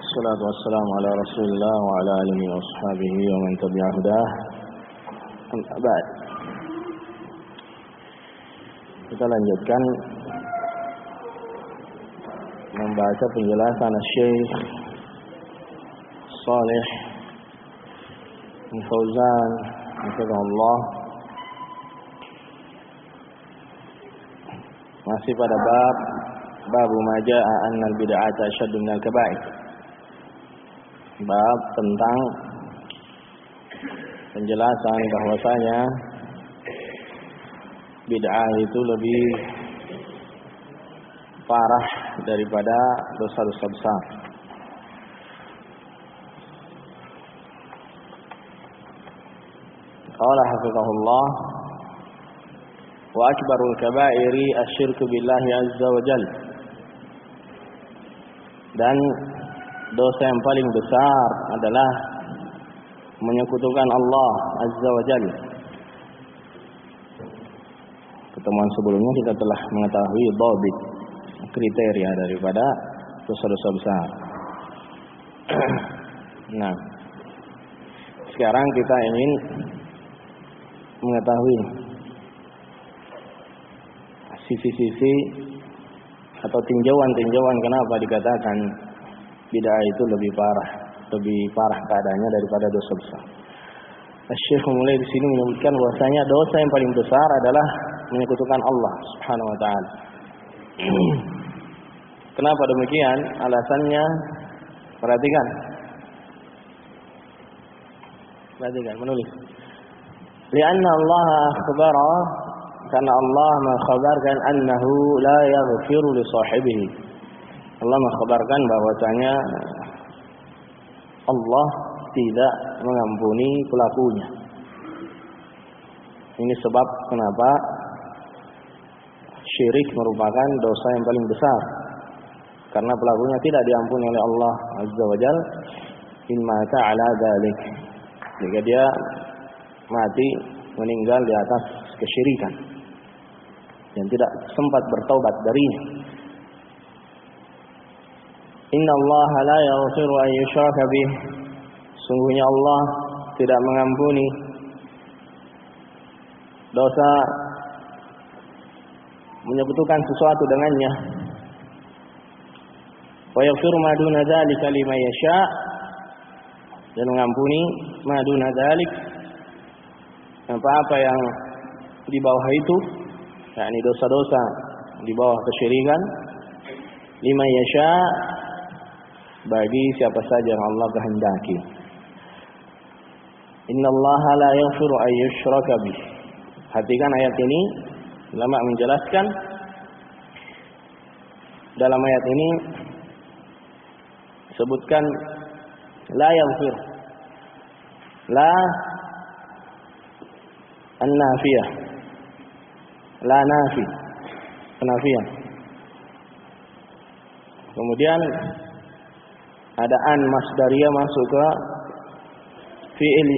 Wassalatu wassalamu ala Rasulillah wa ala alihi wa ashabihi wa man tabi'a hudah. Amma ba'd. Kita lanjutkan membaca penjelasan Syekh Shalih bin Fauzan hafizahullah. Masih pada bab ma jaa'a anna al-bid'ata ashaddu min al-kaba'ir. Bab tentang penjelasan bahwasanya bid'ah itu lebih parah daripada dosa-dosa besar. Qala hafizahullah wa akbarul kaba'iri asyirku billahi azza wa jalla. Dan dosa yang paling besar adalah menyekutukan Allah azza wa jalla. Pertemuan sebelumnya kita telah mengetahui dhabit, kriteria daripada dosa-dosa besar. Nah, sekarang kita ingin mengetahui sisi-sisi atau tinjauan-tinjauan kenapa dikatakan bid'ah itu lebih parah keadaannya daripada dosa besar. Syekh mulai di sini menyebutkan bahwasanya dosa yang paling besar adalah menyekutukan Allah Subhanahu wa taala. Kenapa demikian? Alasannya perhatikan, menulis. Lianna Allah akhbara, karena Allah mengkhabarkan annahu la yaghfiru li sahibihi. Allah mengkhabarkan bahwasanya Allah tidak mengampuni pelakunya. Ini sebab kenapa syirik merupakan dosa yang paling besar, karena pelakunya tidak diampuni oleh Allah azza wa jalla in mata ala dzalik. Jika dia mati meninggal di atas kesyirikan dan tidak sempat bertaubat darinya. Inna Allah la yaghfiru an yushraka bih. Sungguhnya Allah tidak mengampuni dosa menyekutukan sesuatu dengannya. Wa yaghfiru ma duna dzalika liman yasha. Dan mengampuni ma duna dzalik, apa-apa yang di bawah itu, yakni dosa-dosa di bawah kesyirikan, liman yasha, bagi siapa saja yang Allah kehendaki. Innallaha la yaghfiru an yushraka bih. Perhatikan ayat ini, ulama menjelaskan dalam ayat ini sebutkan la yaghfir, la an-nafiyah, la nafi, penafian. Kemudian ada an masdariyah masuk ke fi'il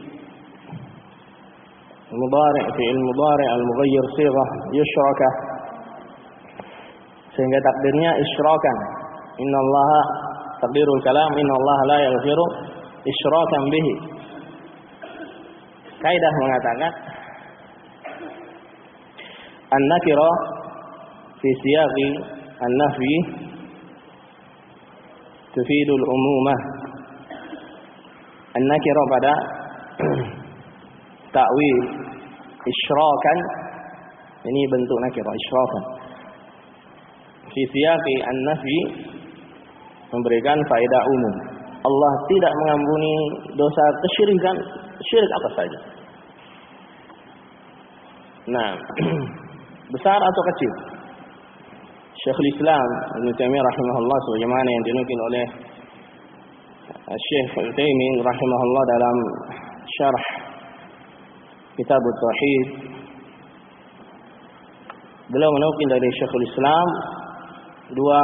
mudhari' al-mughayyir sighah yushraka, sehingga takdirnya isyrakan. Innallaha, takdirul kalam, innallaha la yaghfiru isyrakan bihi. Kaidah mengatakan an-nakira fi siyaqi an-nafyi tufidul umumah. An-nakira pada ta'wil isyrakan, ini bentuk nakira isyrakan. Fi siyaqi an-nafyi memberikan faedah umum. Allah tidak mengampuni dosa kesyirikan, syirik apa saja. Nah, besar atau kecil. Syekhul Islam Ibnu Taimiyah rahimahullah, sebagaimana yang dinukil oleh Syekh Al-Utsaimin rahimahullah dalam syarh Kitab Tauhid, beliau menukil dari Syekhul Islam dua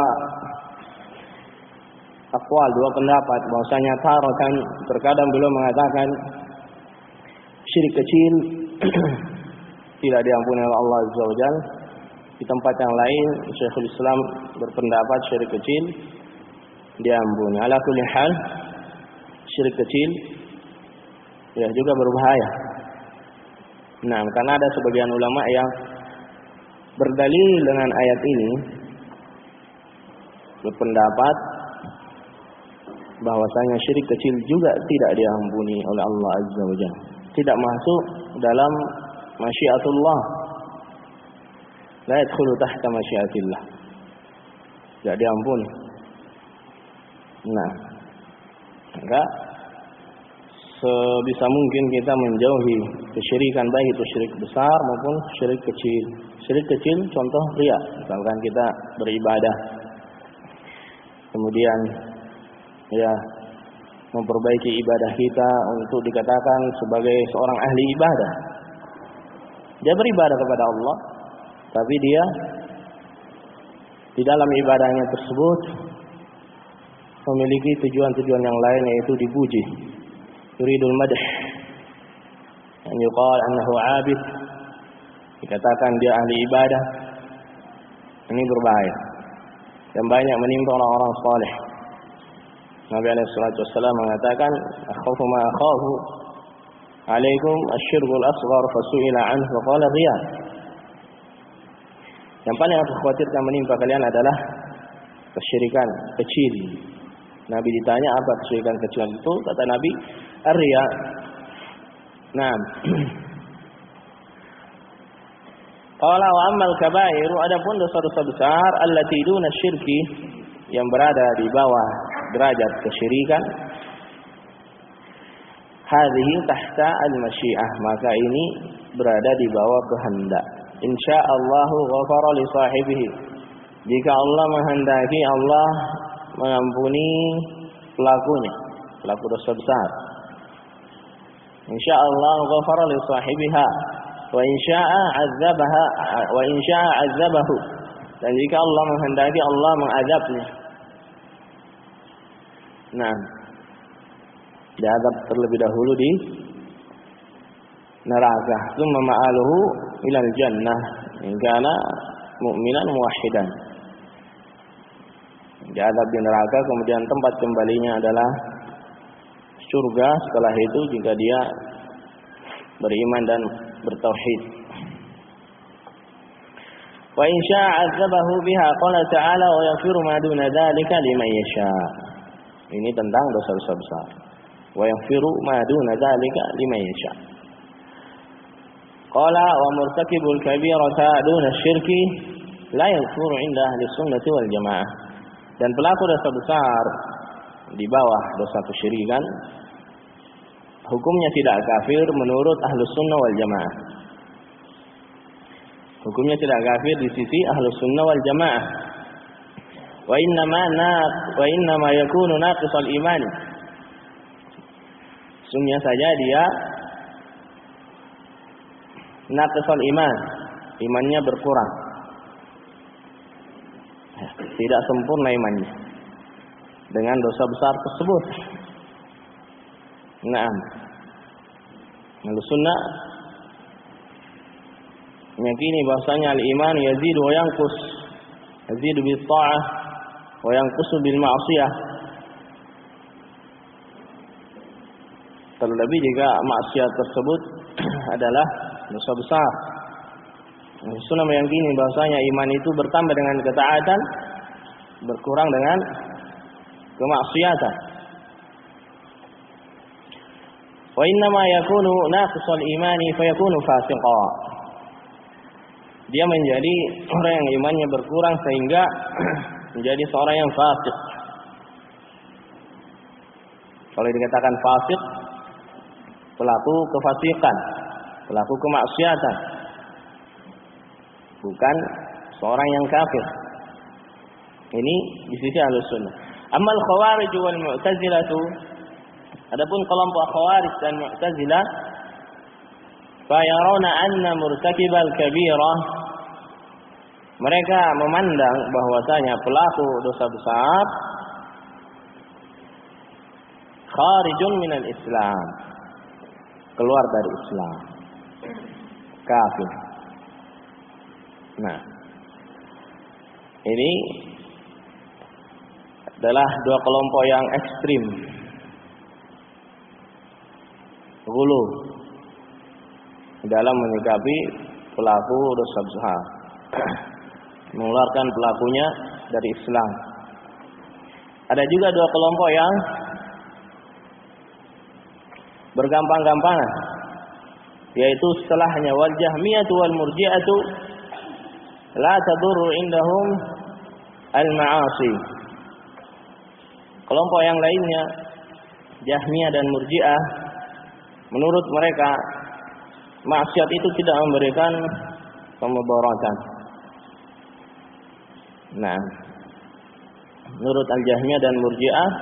aqwal, dua pendapat, bahwasanya taratan, terkadang beliau mengatakan syirik kecil tidak diampuni oleh Allah azza wa jalla. Di tempat yang lain Syekhul Islam berpendapat syirik kecil diampuni. Ala kulli hal, syirik kecil ya juga berbahaya. Nah, karena ada sebagian ulama yang berdalil dengan ayat ini berpendapat bahwasanya syirik kecil juga tidak diampuni oleh Allah Azza wa Jalla. Tidak masuk dalam masyiatullah. La yadkhulu tahta masyiatillah. Tidak diampuni. Nah, maka sebisa mungkin kita menjauhi kesyirikan, baik itu syirik besar maupun syirik kecil. Syirik kecil contoh riya, misalkan kita beribadah kemudian ya memperbaiki ibadah kita untuk dikatakan sebagai seorang ahli ibadah. Dia beribadah kepada Allah, tapi dia di dalam ibadahnya tersebut memiliki tujuan-tujuan yang lain, yaitu dipuji. Yuridul madh, an yuqal annahu 'abid, dikatakan dia ahli ibadah. Ini berbahaya dan banyak menimpa orang-orang saleh. Nabi alaihi salatu wasallam mengatakan, "Akhafu ma akhafu alaikum asy-syirkul asghar fasu'ila anhu faqala riya." Yang paling aku khawatirkan menimpa kalian adalah kesyirikan kecil. Nabi ditanya apa kesyirikan kecil itu, kata Nabi, ar-riya. Nah, qala wa ammal kabairu, adapun dosa-dosa besar allati duna syirki, yang berada di bawah derajat kesyirikan, hadhihi tahta al-masyiah, maka ini berada di bawah kehendak. Insyaallahu ghafara li sahibihi, jika Allah menghendaki, Allah mengampuni pelakunya, pelaku dosa besar. Insyaallah ghafara li sahibiha wa insya'a 'adzabaha wa insya'a 'adzabahu, dan jika Allah menghendaki, Allah mengazabnya. Nah, diazab terlebih dahulu di neraka. Tsumma ma'aluhu ilal jannah in kana mu'minan muwahhidan. Diazab di neraka, kemudian tempat kembalinya adalah surga setelah itu jika dia beriman dan bertauhid. Wa in syaa'a 'adzabahu biha, qala ta'ala wa yaghfiru ma duna dzalika liman yasha'. Ini tentang dosa-dosa besar. Wa yaghfiru ma duna dzalika liman yasha'. Qala wa murtakibul kabirata duna syirki la yaghfiru 'inda ahli sunnati wal jamaah. Dan pelaku dosa besar di bawah dosa kesyirikan, hukumnya tidak kafir menurut Ahlus Sunnah wal Jamaah. Hukumnya tidak kafir di sisi Ahlus Sunnah wal Jamaah. Wa innama yakunu naqisal iman. Sungguhnya saja dia naqisal iman, imannya berkurang. Tidak sempurna imannya dengan dosa besar tersebut. Naam. Ahlus Sunnah meyakini bahwasanya al-iman yazidu wa yanqus, yazidu bil ta'ah wa yanqusu bil ma'siyah. Terlebih jika maksiat tersebut adalah dosa besar. Ahlus Sunnah meyakini bahwasanya iman itu bertambah dengan ketaatan, berkurang dengan kemaksiatan. Wa innama yakunu naqisal imani fayakunu fasiqa. Dia menjadi orang yang imannya berkurang sehingga menjadi seorang yang fasik. Kalau dikatakan fasik, pelaku kefasikan, pelaku kemaksiatan, bukan seorang yang kafir. Ini di sisi Ahlus Sunnah. Amal Khawarij wal Mu'tazilah, adapun kelompok Khawarij dan Mu'tazilah, fa yarawna anna murtakibal kabirah, mereka memandang bahwasanya pelaku dosa besar kharijun minal Islam, keluar dari Islam, kafir. Nah, ini adalah dua kelompok yang ekstrim. Ghulu dalam menyikapi pelaku dosa besar, mengeluarkan pelakunya dari Islam. Ada juga dua kelompok yang bergampang-gampangan, yaitu setelahnya wal jahmiyatu wal murji'atu la tadurru indahum al ma'asi. Kelompok yang lainnya, Jahmiyah dan Murji'ah, menurut mereka maksiat itu tidak memberikan kemudaratan. Nah, menurut Al-Jahmiyah dan Murji'ah,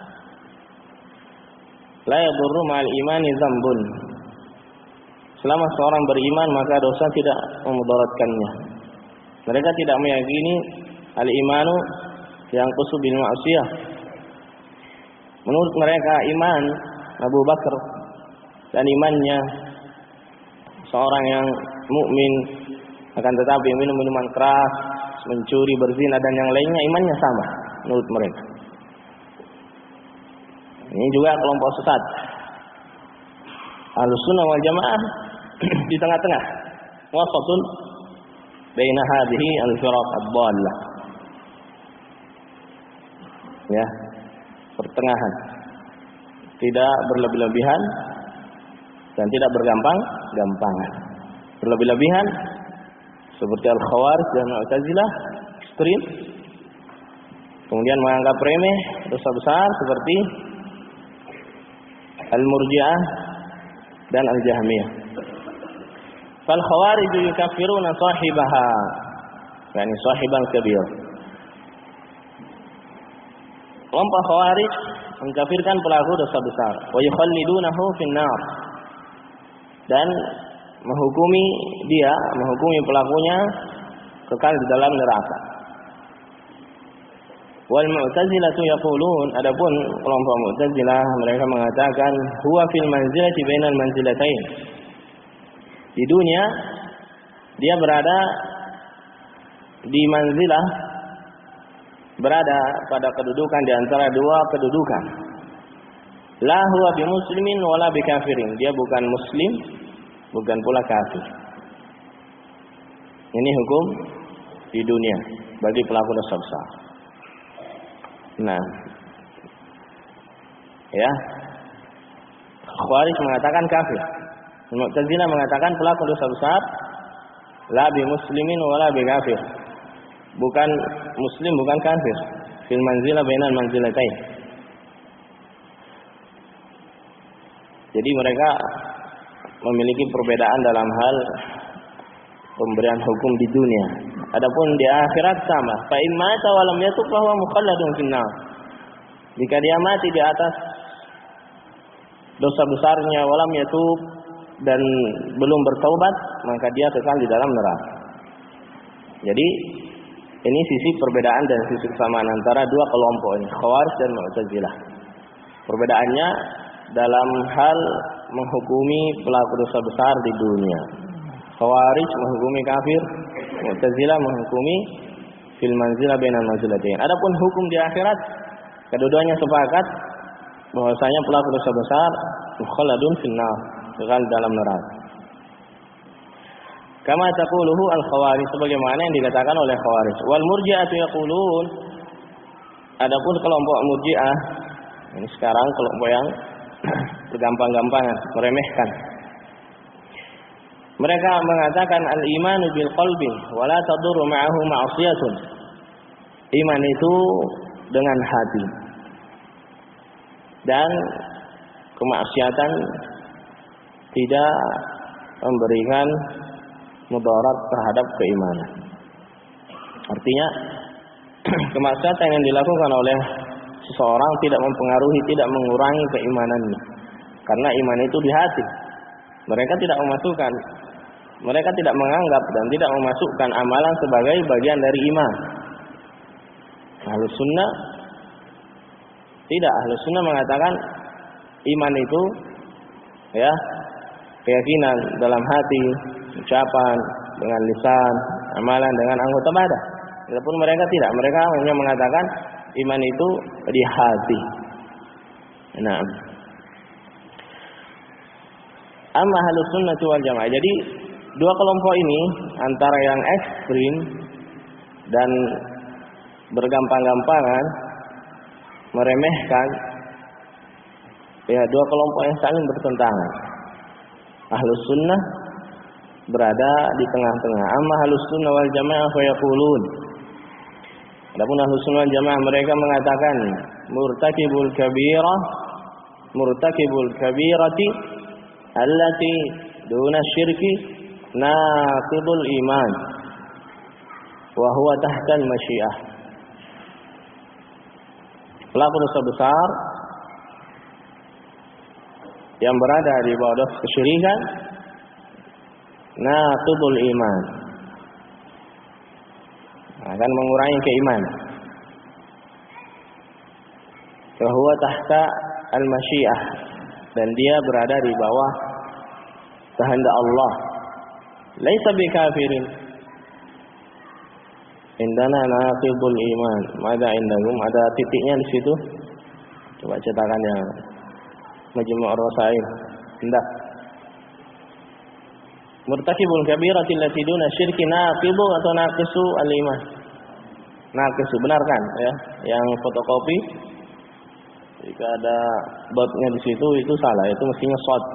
la yadurru ma'al imani dzambun. Selama seorang beriman maka dosa tidak memudaratkannya. Mereka tidak meyakini al-imanu yang qusu bil ma'siyah. Menurut mereka iman Abu Bakar dan imannya seorang yang mukmin, akan tetapi minum minuman keras, mencuri, berzina dan yang lainnya, imannya sama menurut mereka. Ini juga kelompok sesat. Ahlussunnah wal Jamaah di tengah-tengah, wasatun baina hadhihi al-firaq ad-dhallah. Ya, pertengahan. Tidak berlebih-lebihan dan tidak bergampang-gampangan. Berlebih-lebihan seperti Al-Khawarij dan Mu'tazilah, ekstrim. Kemudian menganggap remeh dosa besar seperti Al-Murji'ah dan Al-Jahmiyah. Fal Khawarij yukaffiruna sahibaha, yakni sahibal kabir. Kelompok Khawarij mengkafirkan pelaku dosa besar, wa yukhallidunahu finnar, dan menghukumi pelakunya kekal di dalam neraka. Wal Mu'tazilatu yaqulun, adapun kelompok Mu'tazilah mereka mengatakan huwa fil manzilati bainal manzilatain. Di dunia dia berada di manzilah, berada pada kedudukan di antara dua kedudukan. La huwa bi muslimin wala bi kafirin. Dia bukan muslim, bukan pula kafir. Ini hukum di dunia bagi pelaku dosa besar. Nah, ya, Khawarij mengatakan kafir. Mu'tazilah mengatakan pelaku dosa besar la bi muslimin wala bi kafir. Bukan muslim, bukan kafir. Fil manzilah bainal manzilatain. Jadi mereka memiliki perbedaan dalam hal pemberian hukum di dunia. Adapun di akhirat sama. Fa in mata wa lam yatub fa huwa mukhalladun finnar. Jika dia mati di atas dosa besarnya walam yatub dan belum bertaubat, maka dia kekal di dalam neraka. Jadi ini sisi perbedaan dan sisi kesamaan antara dua kelompok ini, Khawarij dan Mu'tazilah. Perbedaannya dalam hal menghukumi pelaku dosa besar di dunia. Khawarij menghukumi kafir, Mu'tazilah menghukumi fil manzilah bainal manzilatain. Adapun hukum di akhirat, kedua-duanya sepakat bahwasanya pelaku dosa besar mukhalladun finnar, kekal dalam neraka. Kama taquluhu al-Khawarij, sebagaimana yang dikatakan oleh Khawarij. Wal Murji'atu yaqulun, adapun kelompok Murji'ah, ini sekarang kelompok yang bergampang-gampangan, meremehkan. Mereka mengatakan al-imanu bil qalbi wa la tadurru ma'ahu ma'siyatun. Iman itu dengan hati. Dan kemaksiatan tidak memberikan mudarat terhadap keimanan. Artinya kemaksiatan yang dilakukan oleh seseorang tidak mempengaruhi, tidak mengurangi keimanannya. Karena iman itu di hati. Mereka tidak memasukkan, mereka tidak menganggap dan tidak memasukkan amalan sebagai bagian dari iman. Ahlus sunnah tidak. Ahlus sunnah mengatakan iman itu ya keyakinan dalam hati, ucapan dengan lisan, amalan dengan anggota badan. Walaupun mereka tidak, mereka hanya mengatakan Iman itu di hati. Nah, amma ahlus sunnah wal jamaah. Jadi dua kelompok ini antara yang ekstrim dan bergampang-gampangan meremehkan, ya dua kelompok yang saling bertentangan. Ahlus sunnah berada di tengah-tengah. Amma ahlus sunnah wal jamaah fa yaqulun. Adapun ahlus sunnah wal jamaah mereka mengatakan murtakibul kabirati allati duna syirki naqidul iman wa huwa tahtal masyiah. Pelaku dosa besar yang berada di bawah dosa kesyirikan naqidul iman, akan mengurangi keimanan. Wa huwa tahta al-masyiah, dan dia berada di bawah kehendak Allah. Laisa bikafirin. Indana naqidul iman. Mada indahum, ada titiknya di situ. Coba cetakan yang Majmu' ar-Rasail. Hendak. Murtakibul kabirati allati duna syirki naqidu atau naqisu al-iman. Naqisu, benarkan ya. Yang fotokopi jika ada dotnya di situ itu salah, itu mestinya shad.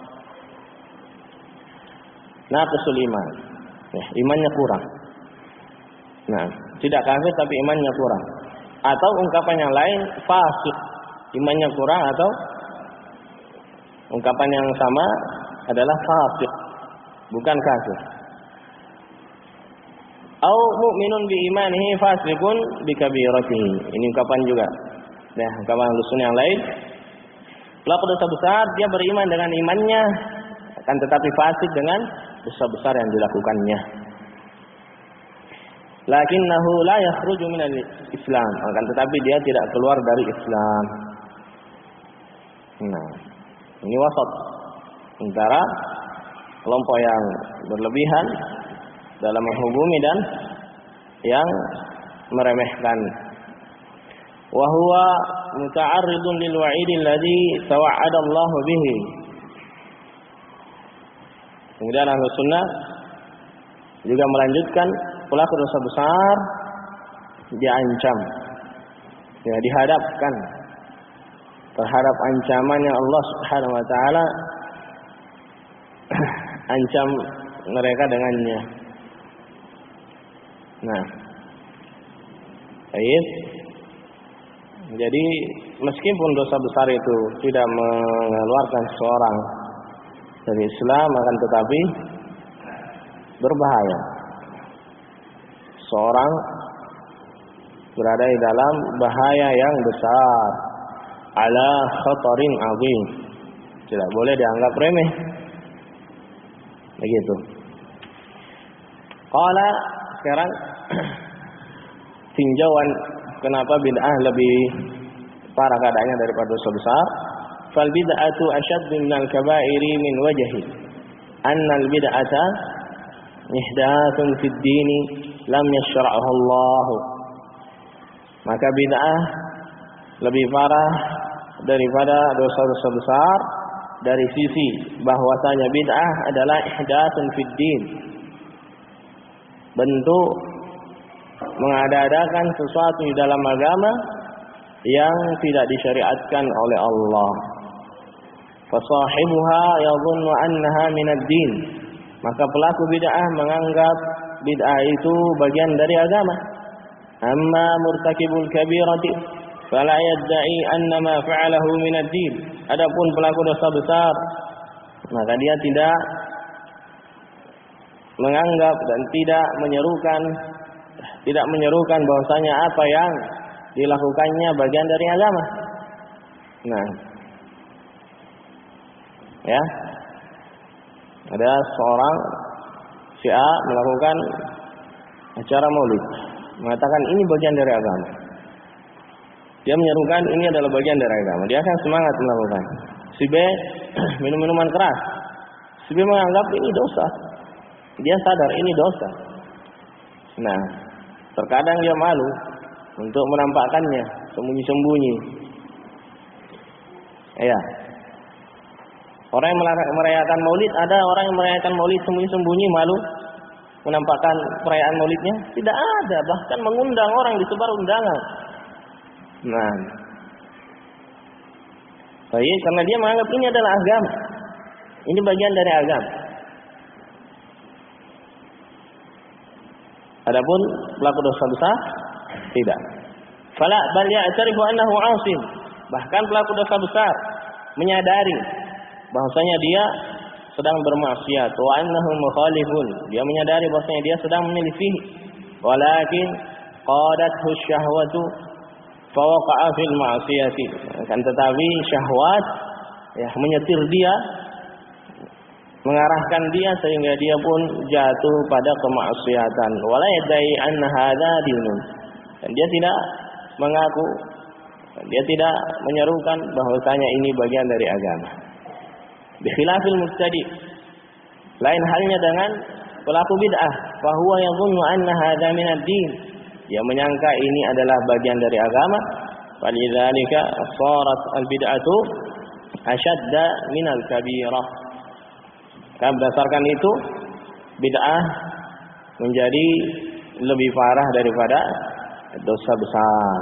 Naqisul iman. Ya, imannya kurang. Nah, tidak kafir tapi imannya kurang. Atau ungkapan yang lain fasik, imannya kurang, atau ungkapan yang sama adalah fasik, bukan kafir. Au mu'minun bi imanihi fasiqun bi kabiratihi. Ini ungkapan juga. Nah, ungkapan Ahlussunnah yang lain, pelaku dosa besar dia beriman dengan imannya, akan tetapi fasik dengan dosa besar yang dilakukannya. Lakinnahu la yakhruju minal Islam, akan tetapi dia tidak keluar dari Islam. Nah, ini wasat antara kelompok yang berlebihan dalam menghukumi dan yang meremehkan. Wa huwa muta'arridun lil wa'idil ladzi tawa'ada Allah bihi. Kemudian Ahlussunnah juga melanjutkan pelaku dosa besar diancam, ya dihadapkan terhadap ancaman yang Allah Subhanahu wa taala ancam mereka dengannya. Nah, baik. Jadi meskipun dosa besar itu tidak mengeluarkan seorang dari Islam, akan tetapi berbahaya. Seorang berada di dalam bahaya yang besar, ala khatarin azim. Tidak boleh dianggap remeh. Begitu. Qala, sekarang tinjauan kenapa bid'ah lebih parah keadaannya daripada dosa besar. Fal bid'atu ashaddu minal kaba'iri min wajhi. Annal bid'ata ihdatsun fid dini lam yashra'hu Allah. Maka bid'ah lebih parah daripada dosa-dosa besar dari sisi bahwasanya bid'ah adalah ihdatsun fid din, bentuk mengada-adakan sesuatu di dalam agama yang tidak disyariatkan oleh Allah. Fasahibuha yadhunnu annaha minad din, maka pelaku bid'ah menganggap bid'ah itu bagian dari agama. Amma murtakibul kabirati fala yadda'i anna ma fa'alahu minad din. Adapun pelaku dosa besar, maka dia tidak menganggap dan tidak menyerukan bahwasanya apa yang dilakukannya bagian dari agama. Nah, ya, ada seorang si A melakukan acara maulid, mengatakan ini bagian dari agama. Dia menyerukan ini adalah bagian dari agama. Dia akan semangat melakukan. Si B minum minuman keras. Si B menganggap ini dosa. Dia sadar ini dosa. Nah, terkadang dia malu untuk menampakkannya sembunyi-sembunyi. Ya. Orang yang merayakan Maulid, ada orang yang merayakan Maulid sembunyi-sembunyi malu menampakkan perayaan Maulidnya? Tidak ada, bahkan mengundang orang, disebar undangan. Nah, baik, karena dia menganggap ini adalah agama. Ini bagian dari agama. Adapun pelaku dosa besar tidak. Fala bal ya'tarifu annahu 'asim. Bahkan pelaku dosa besar menyadari bahwasanya dia sedang bermaksiat, wa annahu mukhalifun. Dia menyadari bahwasanya dia sedang menyelisih. Walakin qadathu syahwatu fa waqa'a fil ma'siyati. Kan tetapi syahwat ya menyetir dia, mengarahkan dia sehingga dia pun jatuh pada kemaksiatan. Wala yadai anna hadza dinun. Dan dia tidak mengaku, dia tidak menyerukan bahwasanya ini bagian dari agama. Bikhilafil mubtadi. Lain halnya dengan pelaku bid'ah, fa huwa yadhunnu anna hadza min ad-din. Dia menyangka ini adalah bagian dari agama. Falidzalika sharat al-bid'atu ashadda min al-kabirah. Karena berdasarkan itu bid'ah menjadi lebih parah daripada dosa besar.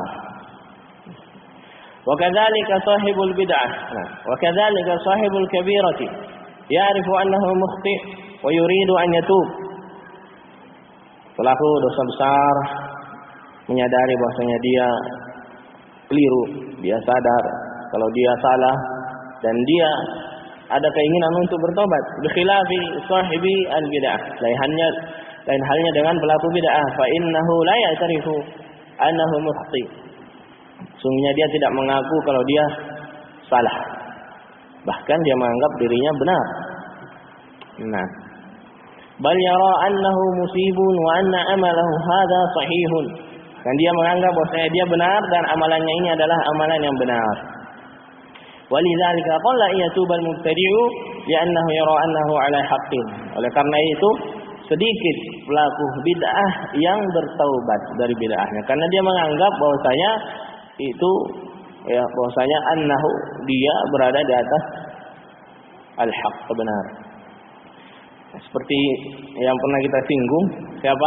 Wa kadzalika sahibul bid'ah, wa kadzalika sahibul kabirati ya'rifu annahu mukhti' wa yuridu an yatub. Pelaku dosa besar menyadari bahwasanya dia keliru, dia sadar kalau dia salah dan dia ada keinginan untuk bertobat. Bikhilafi sahibi al-bid'ah. Lain halnya dengan pelaku bid'ah, fa innahu la ya'tarifu annahu mukhti'. Sungguhnya dia tidak mengaku kalau dia salah. Bahkan dia menganggap dirinya benar. Nah, bal yara annahu musibun wa anna amalahu hadha sahihun. Dan dia menganggap bahwa dia benar dan amalannya ini adalah amalan yang benar. Walidzalika qalla yatubal mubtadi'u li'annahu yara annahu 'ala haqqin. Oleh karena itu sedikit pelaku bid'ah yang bertaubat dari bid'ahnya karena dia menganggap bahwasanya itu ya bahwasanya annahu dia berada di atas al-haq, kebenaran. Seperti yang pernah kita singgung, siapa?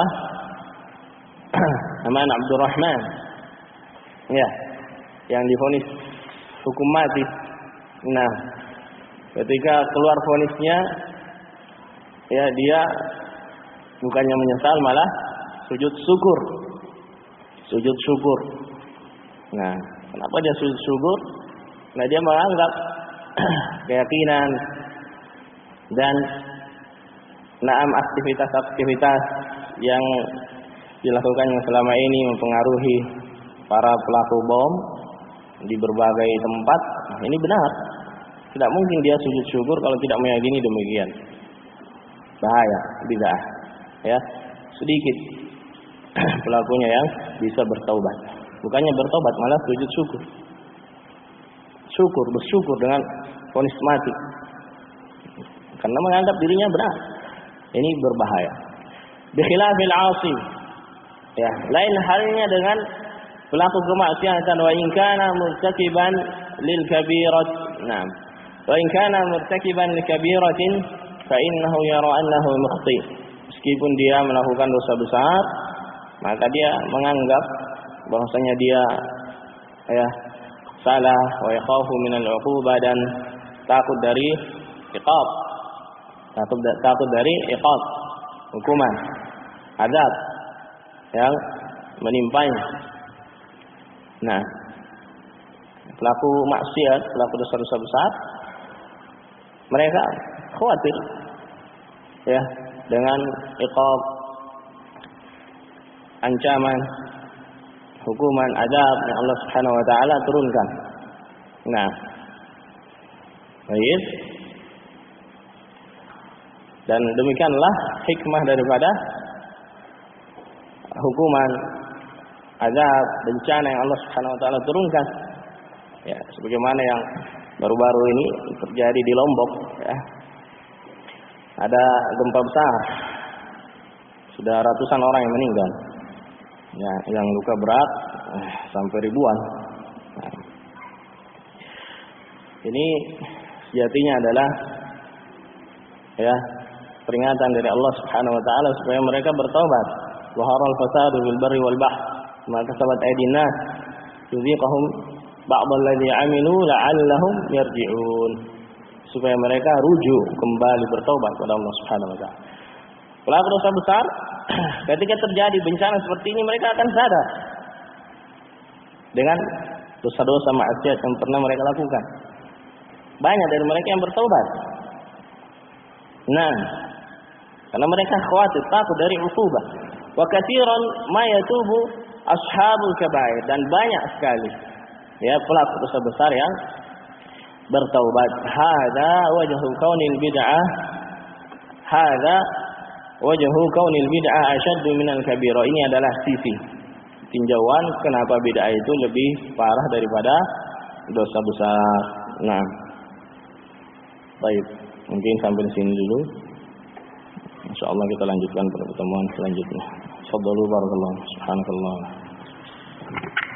Aman Abdurrahman. Ya, yang divonis hukum mati. Nah, ketika keluar vonisnya ya dia bukannya menyesal malah sujud syukur. Sujud syukur. Nah, kenapa dia sujud syukur? Nah, dia menganggap keyakinan dan aktivitas-aktivitas yang dilakukan selama ini mempengaruhi para pelaku bom di berbagai tempat. Nah, ini benar. Tidak mungkin dia sujud syukur kalau tidak meyakini demikian. Bahaya, bid'ah. Ya, sedikit pelakunya yang bisa bertaubat. Bukannya bertobat, malah sujud syukur. Bersyukur dengan vonis mati. Karena menganggap dirinya benar. Ini berbahaya. Bikhilafil 'asi. Ya, lain halnya dengan pelaku kemaksiatan wa in kana murtakiban lil kabirat. Naam. Wa in kana murtakiban li kabiratin fa innahu yara annahu mukhti. Meskipun dia melakukan dosa besar, maka dia menganggap bahwasanya dia ya salah, wa yakhafu minal 'uqubah, dan takut dari iqab. Takut dari iqab, hukuman, azab yang menimpanya. Nah, pelaku maksiat, pelaku dosa-dosa besar, mereka khawatir ya dengan iqab, ancaman, hukuman, azab yang Allah Subhanahu wa taala turunkan. Nah, baik. Dan demikianlah hikmah daripada hukuman, azab, bencana yang Allah Subhanahu wa taala turunkan. Ya, sebagaimana yang baru-baru ini terjadi di Lombok ya. Ada gempa besar. Sudah ratusan orang yang meninggal. Ya, yang luka berat sampai ribuan. Nah, ini sejatinya adalah ya peringatan dari Allah Subhanahu wa taala supaya mereka bertobat. Waharal fasadu bil barri wal bahr, maka sahabat aydin nas yuziqahum ba'd alladhi 'amilu la'allahum yarji'un, supaya mereka rujuk kembali bertobat kepada Allah Subhanahu wa taala. Pelaku dosa besar ketika terjadi bencana seperti ini mereka akan sadar dengan dosa-dosa maksiat yang pernah mereka lakukan. Banyak dari mereka yang bertobat. Nah, karena mereka khawatir, takut dari uqubah. Wa katsiran ma yatubu ashabul kaba'ir, dan banyak sekali ya pelaku dosa besar yang bertaubat. Hadza wajhu kaunil bid'ah, hadza wajhu kaunil bid'ah asyaddu minal kabira. Ini adalah sisi tinjauan kenapa bid'ah itu lebih parah daripada dosa besar. Nah, baik, mungkin sampai di sini dulu. Insyaallah kita lanjutkan pada pertemuan selanjutnya. Fadhalu barakallahu subhanakallah.